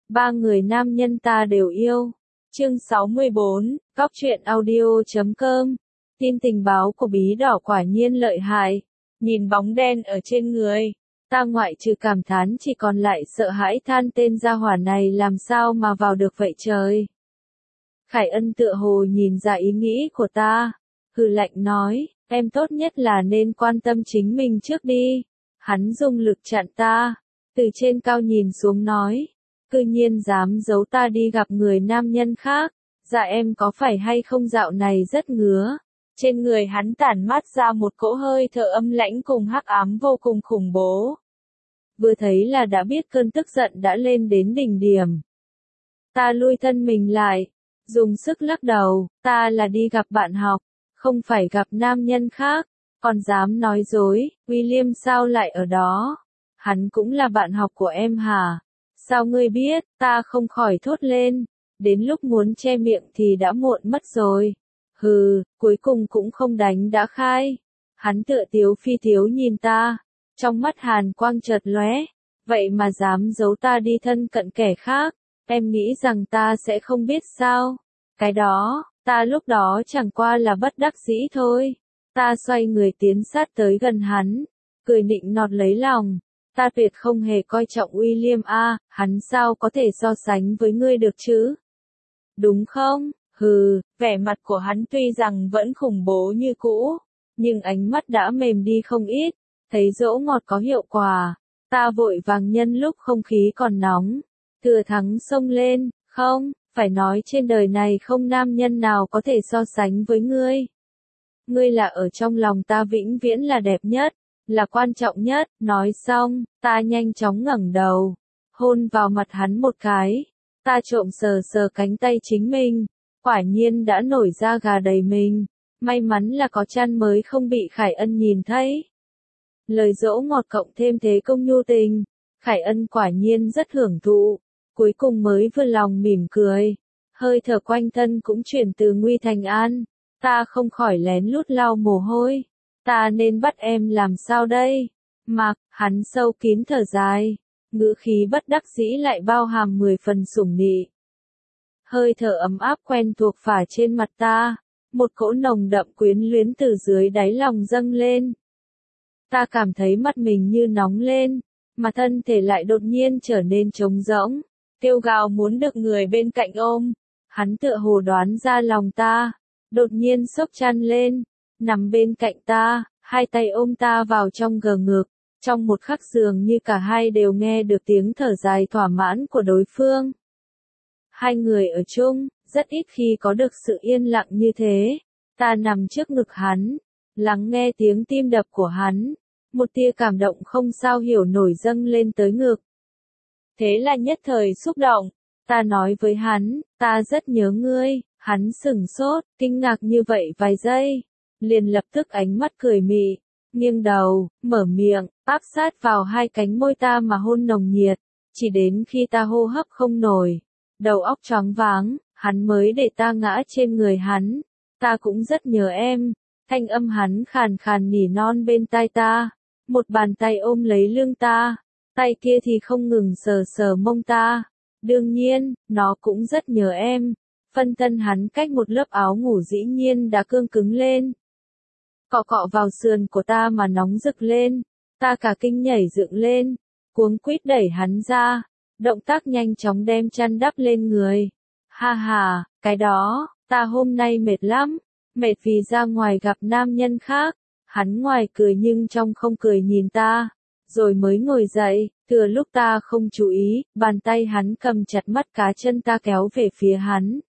Ba người nam nhân ta đều yêu. Chương 64, Cóc truyện audio.com. Tin tình báo của bí đỏ quả nhiên lợi hại. Nhìn bóng đen ở trên người, ta ngoại trừ cảm thán chỉ còn lại sợ hãi than tên gia hỏa này làm sao mà vào được vậy trời. Khải Ân tựa hồ nhìn ra ý nghĩ của ta, hừ lạnh nói, em tốt nhất là nên quan tâm chính mình trước đi. Hắn dùng lực chặn ta, từ trên cao nhìn xuống nói, cư nhiên dám giấu ta đi gặp người nam nhân khác, dạ em có phải hay không dạo này rất ngứa. Trên người hắn tản mát ra một cỗ hơi thở âm lãnh cùng hắc ám vô cùng khủng bố. Vừa thấy là đã biết cơn tức giận đã lên đến đỉnh điểm. Ta lui thân mình lại, dùng sức lắc đầu, ta là đi gặp bạn học, không phải gặp nam nhân khác, còn dám nói dối, William sao lại ở đó? Hắn cũng là bạn học của em hả? Sao ngươi biết? Ta không khỏi thốt lên, đến lúc muốn che miệng thì đã muộn mất rồi. Hừ, cuối cùng cũng không đánh đã khai. Hắn tựa tiếu phi tiếu nhìn ta, trong mắt hàn quang chợt lóe, vậy mà dám giấu ta đi thân cận kẻ khác, em nghĩ rằng ta sẽ không biết sao? Cái đó, ta lúc đó chẳng qua là bất đắc dĩ thôi. Ta xoay người tiến sát tới gần hắn, cười nịnh nọt lấy lòng. Ta tuyệt không hề coi trọng William a, hắn sao có thể so sánh với ngươi được chứ? Đúng không? Hừ, vẻ mặt của hắn tuy rằng vẫn khủng bố như cũ, nhưng ánh mắt đã mềm đi không ít, thấy dỗ ngọt có hiệu quả. Ta vội vàng nhân lúc không khí còn nóng, thừa thắng xông lên, không, phải nói trên đời này không nam nhân nào có thể so sánh với ngươi. Ngươi là ở trong lòng ta vĩnh viễn là đẹp nhất, là quan trọng nhất. Nói xong, ta nhanh chóng ngẩng đầu, hôn vào mặt hắn một cái. Ta trộm sờ sờ cánh tay chính mình, quả nhiên đã nổi da gà đầy mình. May mắn là có chăn mới không bị Khải Ân nhìn thấy. Lời dỗ ngọt cộng thêm thế công nhu tình, Khải Ân quả nhiên rất hưởng thụ, cuối cùng mới vừa lòng mỉm cười. Hơi thở quanh thân cũng chuyển từ nguy thành an, ta không khỏi lén lút lau mồ hôi. Ta nên bắt em làm sao đây? Mặc, hắn sâu kín thở dài, ngữ khí bất đắc dĩ lại bao hàm 10 phần sủng nị. Hơi thở ấm áp quen thuộc phả trên mặt ta, một cỗ nồng đậm quyến luyến từ dưới đáy lòng dâng lên. Ta cảm thấy mặt mình như nóng lên, mà thân thể lại đột nhiên trở nên trống rỗng, kêu gào muốn được người bên cạnh ôm. Hắn tựa hồ đoán ra lòng ta, đột nhiên xốc chăn lên, nằm bên cạnh ta, hai tay ôm ta vào trong gờ ngực. Trong một khắc dường như cả hai đều nghe được tiếng thở dài thỏa mãn của đối phương. Hai người ở chung, rất ít khi có được sự yên lặng như thế. Ta nằm trước ngực hắn, lắng nghe tiếng tim đập của hắn. Một tia cảm động không sao hiểu nổi dâng lên tới ngực. Thế là nhất thời xúc động, ta nói với hắn, ta rất nhớ ngươi. Hắn sửng sốt, kinh ngạc như vậy vài giây, liền lập tức ánh mắt cười mị, nghiêng đầu, mở miệng, áp sát vào hai cánh môi ta mà hôn nồng nhiệt. Chỉ đến khi ta hô hấp không nổi, đầu óc choáng váng, hắn mới để ta ngã trên người hắn. Ta cũng rất nhớ em. Thanh âm hắn khàn khàn nỉ non bên tai ta. Một bàn tay ôm lấy lưng ta, tay kia thì không ngừng sờ sờ mông ta. Đương nhiên, nó cũng rất nhớ em. Phân thân hắn cách một lớp áo ngủ dĩ nhiên đã cương cứng lên. Cọ cọ vào sườn của ta mà nóng rực lên. Ta cả kinh nhảy dựng lên, cuống quýt đẩy hắn ra. Động tác nhanh chóng đem chăn đắp lên người. Ha ha, cái đó, ta hôm nay mệt lắm. Mệt vì ra ngoài gặp nam nhân khác. Hắn ngoài cười nhưng trong không cười nhìn ta. Rồi mới ngồi dậy, thừa lúc ta không chú ý, bàn tay hắn cầm chặt mắt cá chân ta kéo về phía hắn.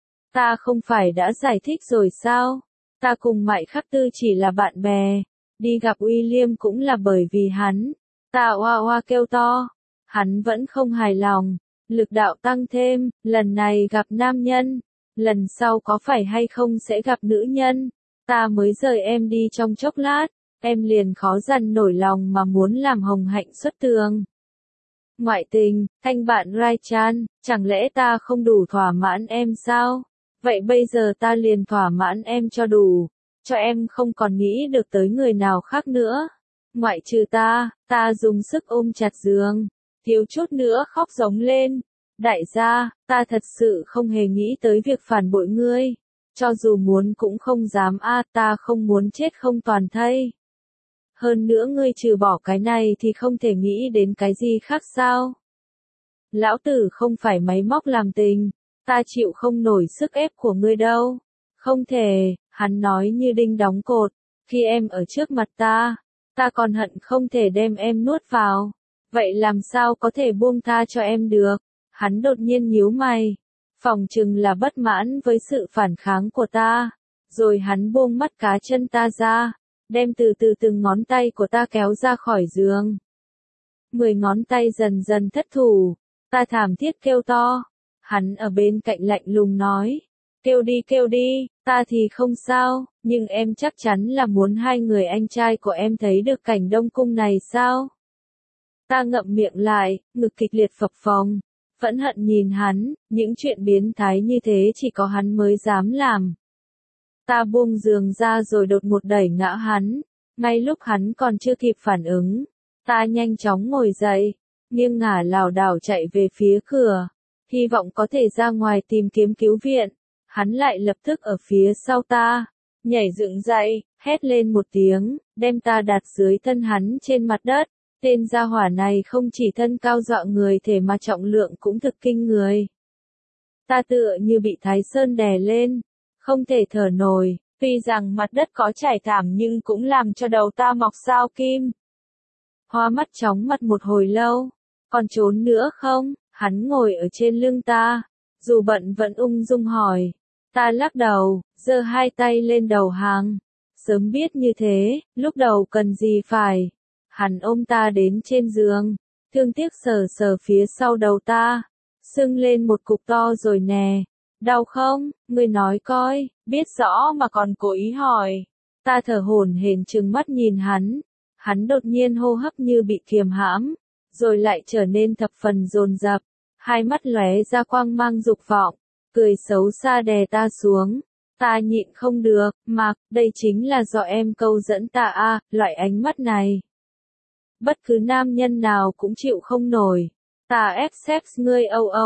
Ta không phải đã giải thích rồi sao? Ta cùng Mại Khắc Tư chỉ là bạn bè. Đi gặp William cũng là bởi vì hắn. Ta oa oa kêu to. Hắn vẫn không hài lòng. Lực đạo tăng thêm, lần này gặp nam nhân. Lần sau có phải hay không sẽ gặp nữ nhân. Ta mới rời em đi trong chốc lát. Em liền khó dằn nổi lòng mà muốn làm hồng hạnh xuất tường. Ngoại tình, thanh bạn Rai-chan, chẳng lẽ ta không đủ thỏa mãn em sao? Vậy bây giờ ta liền thỏa mãn em cho đủ, cho em không còn nghĩ được tới người nào khác nữa. Ngoại trừ ta dùng sức ôm chặt giường, thiếu chút nữa khóc giống lên. Đại gia, ta thật sự không hề nghĩ tới việc phản bội ngươi. Cho dù muốn cũng không dám ta không muốn chết không toàn thây. Hơn nữa ngươi trừ bỏ cái này thì không thể nghĩ đến cái gì khác sao? Lão tử không phải máy móc làm tình, ta chịu không nổi sức ép của ngươi đâu. Không thể, hắn nói như đinh đóng cột, khi em ở trước mặt ta còn hận không thể đem em nuốt vào. Vậy làm sao có thể buông tha cho em được? Hắn đột nhiên nhíu mày, phỏng chừng là bất mãn với sự phản kháng của ta. Rồi hắn buông mắt cá chân ta ra, đem từ từ từng ngón tay của ta kéo ra khỏi giường. 10 ngón tay dần dần thất thủ, ta thảm thiết kêu to. Hắn ở bên cạnh lạnh lùng nói, kêu đi, ta thì không sao, nhưng em chắc chắn là muốn hai người anh trai của em thấy được cảnh Đông Cung này sao? Ta ngậm miệng lại, ngực kịch liệt phập phồng, phẫn hận nhìn hắn, những chuyện biến thái như thế chỉ có hắn mới dám làm. Ta buông giường ra rồi đột ngột đẩy ngã hắn, ngay lúc hắn còn chưa kịp phản ứng, ta nhanh chóng ngồi dậy, nghiêng ngả lảo đảo chạy về phía cửa, hy vọng có thể ra ngoài tìm kiếm cứu viện. Hắn lại lập tức ở phía sau ta, nhảy dựng dậy, hét lên một tiếng, đem ta đặt dưới thân hắn trên mặt đất. Tên gia hỏa này không chỉ thân cao dọa người thể mà trọng lượng cũng thực kinh người. Ta tựa như bị Thái Sơn đè lên, không thể thở nổi, tuy rằng mặt đất có trải thảm nhưng cũng làm cho đầu ta mọc sao kim. Hoa mắt chóng mặt một hồi lâu, còn trốn nữa không? Hắn ngồi ở trên lưng ta, dù bận vẫn ung dung hỏi. Ta lắc đầu, giơ hai tay lên đầu hàng. Sớm biết như thế, lúc đầu cần gì phải. Hắn ôm ta đến trên giường, thương tiếc sờ sờ phía sau đầu ta, sưng lên một cục to rồi nè. Đau không? Ngươi nói coi, biết rõ mà còn cố ý hỏi. Ta thở hổn hển trừng mắt nhìn hắn. Hắn đột nhiên hô hấp như bị kiềm hãm, rồi lại trở nên thập phần dồn dập, hai mắt lóe ra quang mang dục vọng, cười xấu xa đè ta xuống. Ta nhịn không được, Mạc, đây chính là do em câu dẫn ta loại ánh mắt này. Bất cứ nam nhân nào cũng chịu không nổi. Ta accept ngươi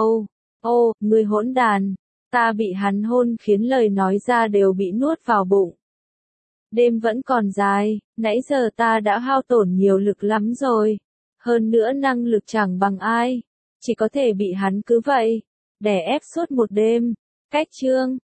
ô, ngươi hỗn đàn. Ta bị hắn hôn khiến lời nói ra đều bị nuốt vào bụng. Đêm vẫn còn dài, nãy giờ ta đã hao tổn nhiều lực lắm rồi. Hơn nữa năng lực chẳng bằng ai. Chỉ có thể bị hắn cứ vậy đè ép suốt một đêm. Cách chương